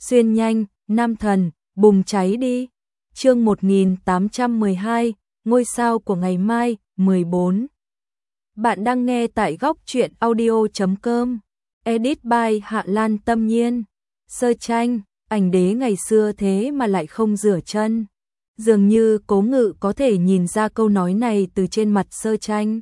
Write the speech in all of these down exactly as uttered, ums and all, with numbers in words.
xuyên nhanh, nam thần, bùng cháy đi. Chương một nghìn tám trăm mười hai, ngôi sao của ngày mai, mười bốn. Bạn đang nghe tại góc truyện audio chấm com. Edit by Hạ Lan Tâm Nhiên. Sơ tranh, ảnh đế ngày xưa thế mà lại không rửa chân. Dường như Cố Ngự có thể nhìn ra câu nói này từ trên mặt sơ tranh.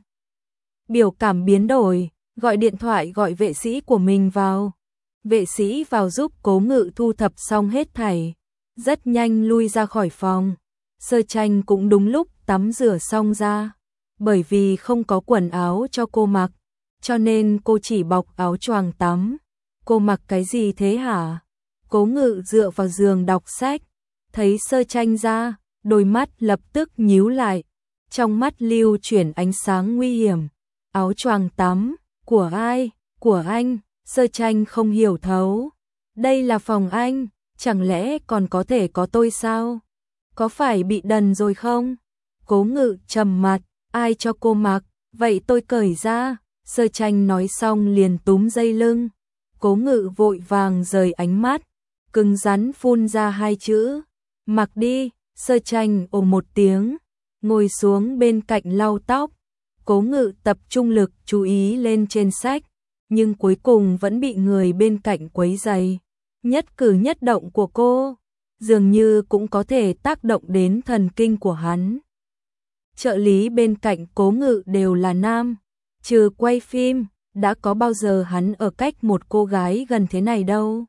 Biểu cảm biến đổi, gọi điện thoại gọi vệ sĩ của mình vào. Vệ sĩ vào giúp Cố Ngự thu thập xong hết thảy, rất nhanh lui ra khỏi phòng. Sơ tranh cũng đúng lúc tắm rửa xong ra, bởi vì không có quần áo cho cô mặc, cho nên cô chỉ bọc áo choàng tắm. Cô mặc cái gì thế hả? Cố Ngự dựa vào giường đọc sách, thấy sơ tranh ra, đôi mắt lập tức nhíu lại, trong mắt lưu chuyển ánh sáng nguy hiểm. Áo choàng tắm, của ai? Của anh. Sơ tranh không hiểu thấu. Đây là phòng anh, chẳng lẽ còn có thể có tôi sao? Có phải bị đần rồi không? Cố Ngự trầm mặt, ai cho cô mặc, vậy tôi cởi ra. Sơ tranh nói xong liền túm dây lưng. Cố Ngự vội vàng rời ánh mắt, cứng rắn phun ra hai chữ, mặc đi. Sơ tranh ồ một tiếng, ngồi xuống bên cạnh lau tóc. Cố Ngự tập trung lực chú ý lên trên sách, nhưng cuối cùng vẫn bị người bên cạnh quấy rầy. Nhất cử nhất động của cô dường như cũng có thể tác động đến thần kinh của hắn. Trợ lý bên cạnh Cố Ngự đều là nam, trừ quay phim, đã có bao giờ hắn ở cách một cô gái gần thế này đâu.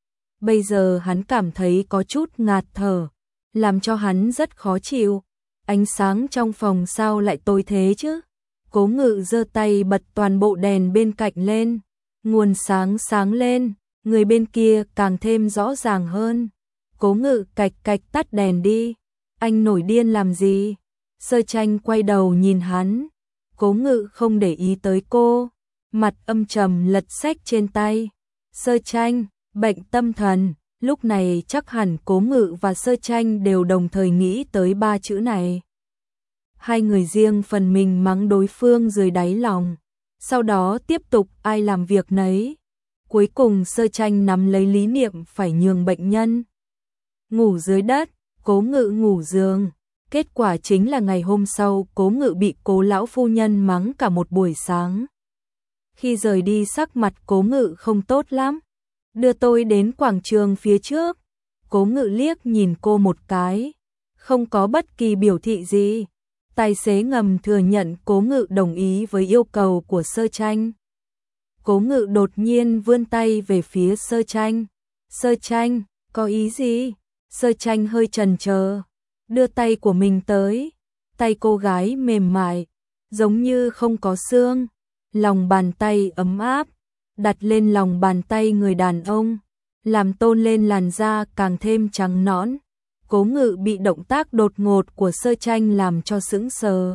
Bây giờ hắn cảm thấy có chút ngạt thở, làm cho hắn rất khó chịu. Ánh sáng trong phòng sao lại tối thế chứ? Cố Ngự giơ tay bật toàn bộ đèn bên cạnh lên, nguồn sáng sáng lên, người bên kia càng thêm rõ ràng hơn. Cố Ngự cạch cạch tắt đèn đi. Anh nổi điên làm gì? Sơ tranh quay đầu nhìn hắn. Cố Ngự không để ý tới cô, mặt âm trầm lật sách trên tay. Sơ tranh, bệnh tâm thần. Lúc này chắc hẳn Cố Ngự và Sơ tranh đều đồng thời nghĩ tới ba chữ này. Hai người riêng phần mình mắng đối phương dưới đáy lòng, sau đó tiếp tục ai làm việc nấy. Cuối cùng Sơ tranh nắm lấy lý niệm phải nhường bệnh nhân ngủ dưới đất, Cố Ngự ngủ giường. Kết quả chính là ngày hôm sau Cố Ngự bị Cố lão phu nhân mắng cả một buổi sáng. Khi rời đi sắc mặt Cố Ngự không tốt lắm. Đưa tôi đến quảng trường phía trước. Cố Ngự liếc nhìn cô một cái, không có bất kỳ biểu thị gì. Tài xế ngầm thừa nhận Cố Ngự đồng ý với yêu cầu của Sơ tranh. Cố Ngự đột nhiên vươn tay về phía Sơ tranh. Sơ tranh, có ý gì? Sơ tranh hơi chần chờ, đưa tay của mình tới. Tay cô gái mềm mại, giống như không có xương. Lòng bàn tay ấm áp, đặt lên lòng bàn tay người đàn ông, làm tôn lên làn da càng thêm trắng nõn. Cố Ngự bị động tác đột ngột của Sơ tranh làm cho sững sờ.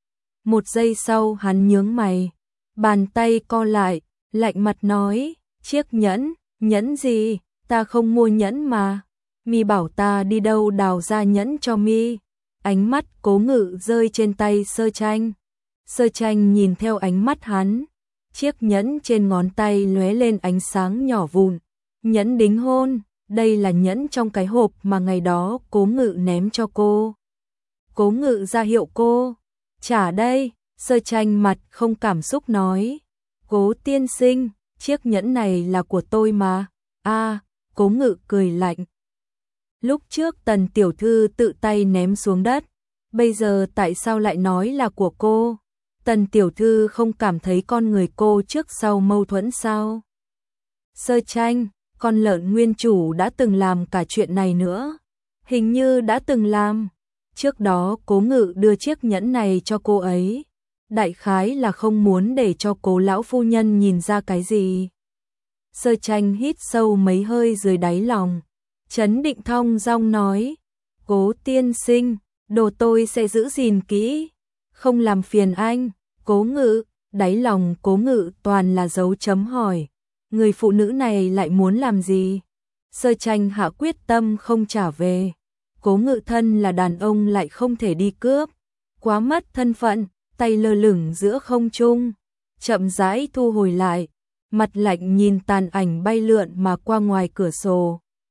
Một giây sau hắn nhướng mày, bàn tay co lại, lạnh mặt nói, chiếc nhẫn, nhẫn gì, ta không mua nhẫn mà. Mi bảo ta đi đâu đào ra nhẫn cho mi. Ánh mắt Cố Ngự rơi trên tay Sơ tranh. Sơ tranh nhìn theo ánh mắt hắn, chiếc nhẫn trên ngón tay lóe lên ánh sáng nhỏ vụn. Nhẫn đính hôn. Đây là nhẫn trong cái hộp mà ngày đó Cố Ngự ném cho cô. Cố Ngự ra hiệu cô trả đây. Sơ tranh mặt không cảm xúc nói, Cố tiên sinh, chiếc nhẫn này là của tôi mà. A, à, Cố Ngự cười lạnh. Lúc trước Tần tiểu thư tự tay ném xuống đất, bây giờ tại sao lại nói là của cô? Tần tiểu thư không cảm thấy con người cô trước sau mâu thuẫn sao? Sơ tranh, con lợn nguyên chủ đã từng làm cả chuyện này nữa. Hình như đã từng làm. Trước đó Cố Ngự đưa chiếc nhẫn này cho cô ấy, đại khái là không muốn để cho Cố lão phu nhân nhìn ra cái gì. Sơ tranh hít sâu mấy hơi dưới đáy lòng, trấn định thong dong nói, Cố tiên sinh, đồ tôi sẽ giữ gìn kỹ, không làm phiền anh. Cố Ngự, đáy lòng Cố Ngự toàn là dấu chấm hỏi. Người phụ nữ này lại muốn làm gì? Sơ tranh hạ quyết tâm không trả về. Cố Ngự thân là đàn ông lại không thể đi cướp, quá mất thân phận. Tay lơ lửng giữa không trung, chậm rãi thu hồi lại, mặt lạnh nhìn tàn ảnh bay lượn mà qua ngoài cửa sổ.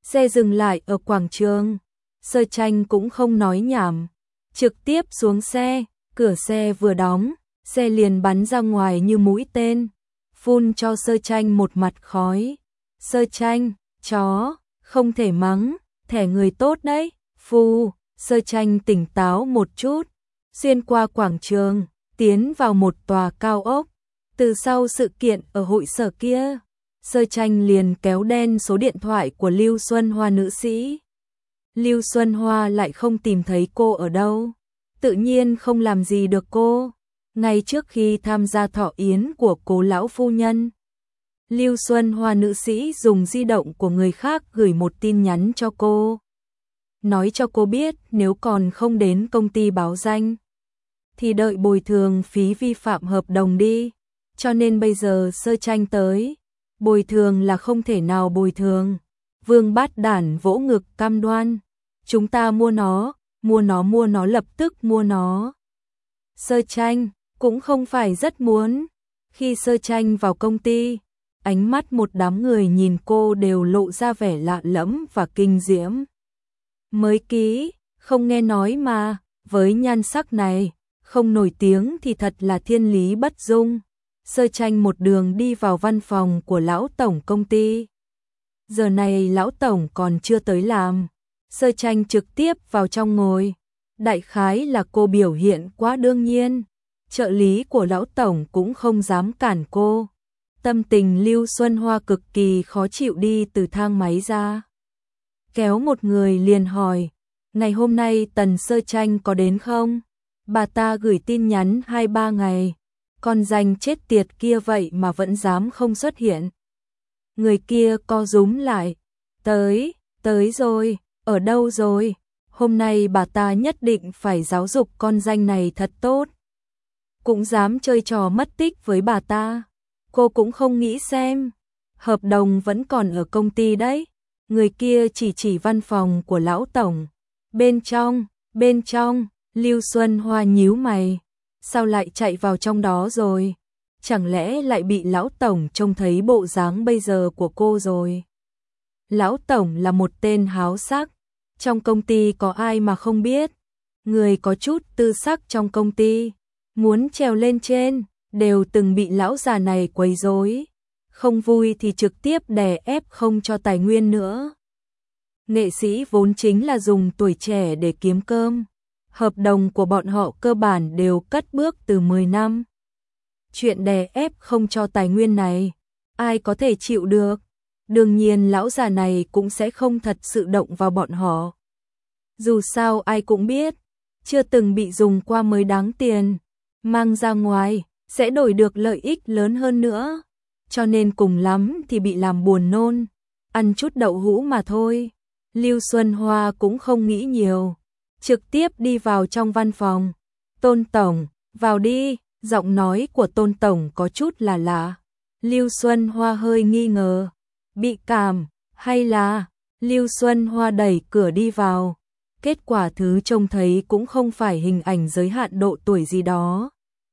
Xe dừng lại ở quảng trường. Sơ Tranh cũng không nói nhảm, trực tiếp xuống xe, cửa xe vừa đóng, xe liền bắn ra ngoài như mũi tên, phun cho Sơ Tranh một mặt khói. Sơ Tranh, chó, không thể mắng, thẻ người tốt đấy, phu. Sơ Tranh tỉnh táo một chút, xuyên qua quảng trường, tiến vào một tòa cao ốc. Từ sau sự kiện ở hội sở kia, Sơ Tranh liền kéo đen số điện thoại của Lưu Xuân Hoa nữ sĩ. Lưu Xuân Hoa lại không tìm thấy cô ở đâu, tự nhiên không làm gì được cô. Ngay trước khi tham gia thọ yến của Cố lão phu nhân, Lưu Xuân Hoa nữ sĩ dùng di động của người khác gửi một tin nhắn cho cô, nói cho cô biết nếu còn không đến công ty báo danh thì đợi bồi thường phí vi phạm hợp đồng đi. Cho nên bây giờ Sơ Tranh tới, bồi thường là không thể nào bồi thường. Vương Bát Đản vỗ ngực cam đoan, chúng ta mua nó, mua nó mua nó lập tức mua nó. Sơ Tranh cũng không phải rất muốn. Khi Sơ Tranh vào công ty, ánh mắt một đám người nhìn cô đều lộ ra vẻ lạ lẫm và kinh diễm. Mới ký, không nghe nói mà, với nhan sắc này, không nổi tiếng thì thật là thiên lý bất dung. Sơ Tranh một đường đi vào văn phòng của lão tổng công ty. Giờ này lão tổng còn chưa tới làm. Sơ Tranh trực tiếp vào trong ngồi. Đại khái là cô biểu hiện quá đương nhiên. Trợ lý của lão tổng cũng không dám cản cô. Tâm tình Lưu Xuân Hoa cực kỳ khó chịu, đi từ thang máy ra, kéo một người liền hỏi, ngày hôm nay Tần Sơ Tranh có đến không? Bà ta gửi tin nhắn hai ba ngày, con danh chết tiệt kia vậy mà vẫn dám không xuất hiện. Người kia co rúm lại, tới, tới rồi, ở đâu rồi? Hôm nay bà ta nhất định phải giáo dục con danh này thật tốt. Cũng dám chơi trò mất tích với bà ta. Cô cũng không nghĩ xem, hợp đồng vẫn còn ở công ty đấy. Người kia chỉ chỉ văn phòng của lão tổng. Bên trong, bên trong, Lưu Xuân Hoa nhíu mày. Sao lại chạy vào trong đó rồi? Chẳng lẽ lại bị lão tổng trông thấy bộ dáng bây giờ của cô rồi? Lão tổng là một tên háo sắc. Trong công ty có ai mà không biết. Người có chút tư sắc trong công ty, muốn trèo lên trên, đều từng bị lão già này quấy rối. Không vui thì trực tiếp đè ép không cho tài nguyên nữa. Nghệ sĩ vốn chính là dùng tuổi trẻ để kiếm cơm. Hợp đồng của bọn họ cơ bản đều cất bước từ mười năm. Chuyện đè ép không cho tài nguyên này, ai có thể chịu được? Đương nhiên lão già này cũng sẽ không thật sự động vào bọn họ. Dù sao ai cũng biết, chưa từng bị dùng qua mới đáng tiền. Mang ra ngoài, sẽ đổi được lợi ích lớn hơn nữa. Cho nên cùng lắm thì bị làm buồn nôn, ăn chút đậu hũ mà thôi. Lưu Xuân Hoa cũng không nghĩ nhiều, trực tiếp đi vào trong văn phòng. Tôn tổng, vào đi. Giọng nói của Tôn tổng có chút là lạ. Lưu Xuân Hoa hơi nghi ngờ, bị cảm hay là? Lưu Xuân Hoa đẩy cửa đi vào. Kết quả thứ trông thấy cũng không phải hình ảnh giới hạn độ tuổi gì đó,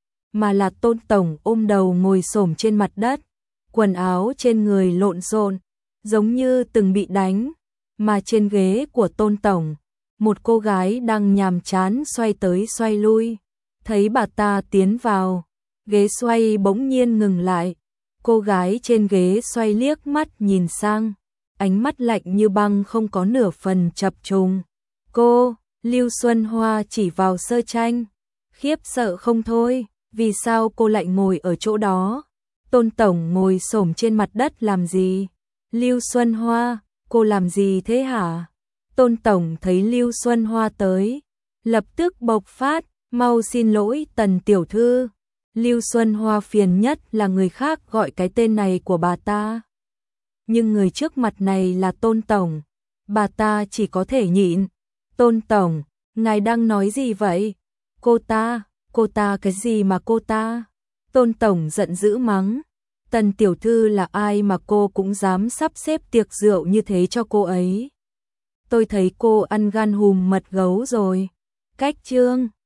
mà là Tôn tổng ôm đầu ngồi xổm trên mặt đất, quần áo trên người lộn xộn, giống như từng bị đánh. Mà trên ghế của Tôn tổng, một cô gái đang nhàm chán xoay tới xoay lui. Thấy bà ta tiến vào, ghế xoay bỗng nhiên ngừng lại. Cô gái trên ghế xoay liếc mắt nhìn sang, ánh mắt lạnh như băng, không có nửa phần chập trùng. Cô, Lưu Xuân Hoa chỉ vào Sơ Tranh, khiếp sợ không thôi, vì sao cô lại ngồi ở chỗ đó? Tôn tổng ngồi xổm trên mặt đất làm gì? Lưu Xuân Hoa, cô làm gì thế hả? Tôn tổng thấy Lưu Xuân Hoa tới, lập tức bộc phát, mau xin lỗi Tần tiểu thư. Lưu Xuân Hoa phiền nhất là người khác gọi cái tên này của bà ta. Nhưng người trước mặt này là Tôn tổng, bà ta chỉ có thể nhịn. Tôn tổng, ngài đang nói gì vậy? Cô ta, cô ta cái gì mà cô ta? Tôn tổng giận dữ mắng. Tần tiểu thư là ai mà cô cũng dám sắp xếp tiệc rượu như thế cho cô ấy? Tôi thấy cô ăn gan hùm mật gấu rồi. Cách chương